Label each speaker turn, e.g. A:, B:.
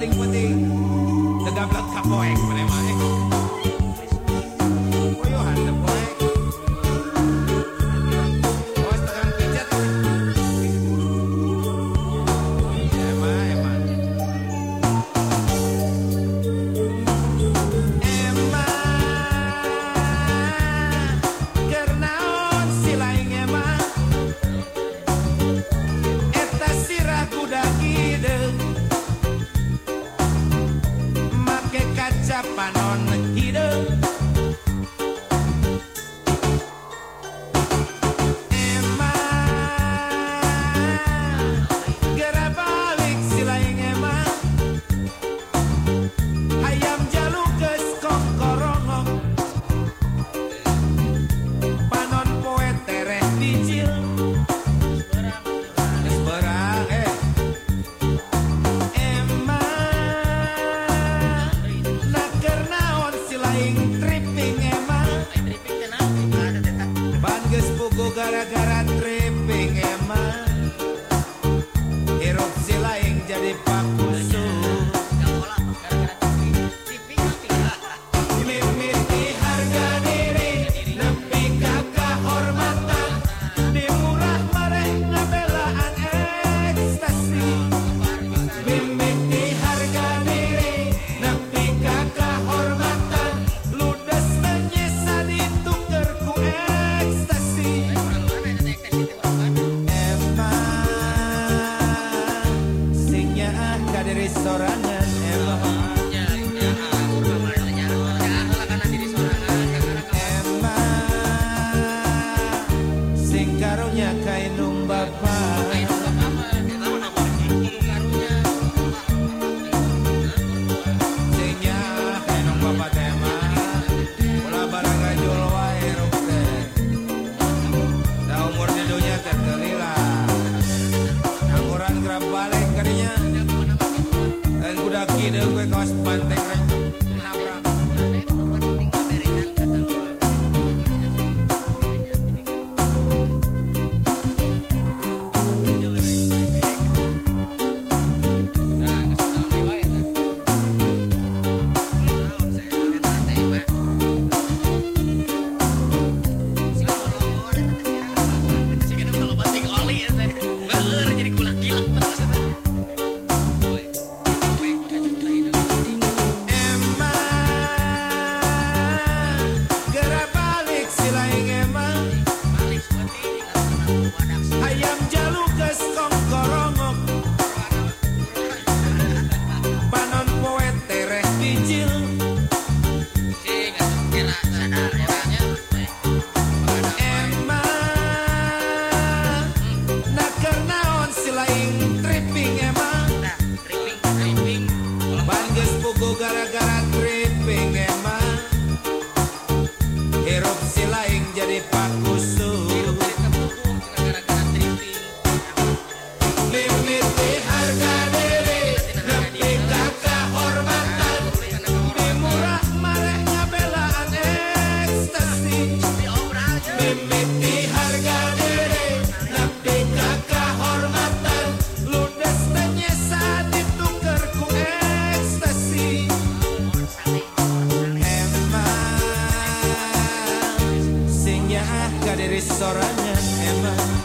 A: paling penting tegablak kapoek mana mah koyo handap poek awas tegang pijat emang kernaon si laing emang eta sirah kuda kideung make kaca panon hideung emang geura balik si laing emang hayam jaluk geus kongkorongok panon poe tereh dijil geus beurang emang keur naon si laing tripping emang ban geus puguh gara-gara tripping emang hirup si laing jadi pakusu mimiti harga diri nepi ka kahormatan dimurah mareh ngabelaan ekstasi mimiti harga diri nepi ka kahormatan ludes menyesa dituker ku ekstasi emang sing nyaah ka diri sorangan emang sing karunya kainung bapa sing nyaah kainung bapa tema ulah barangga jul wae ruk teh da umur di dunya teh teu lila angguran gerab balik kadinya dan kuda kideung we kaos banteng rek nabrak hayam jaluk geus kongkorongok panon poe tereh dijil emang keur naon si laing tripping emang ban geus puguh gara-gara tripping emang hirup si laing jadi pakusu mimiti harga diri nepi ka kahormatan dimurah mareh ngabelaan ekstasi mimiti harga diri nepi ka kahormatan ludes teh nyesa dituker ku ekstasi emang sing nyaah ka diri sorangan emang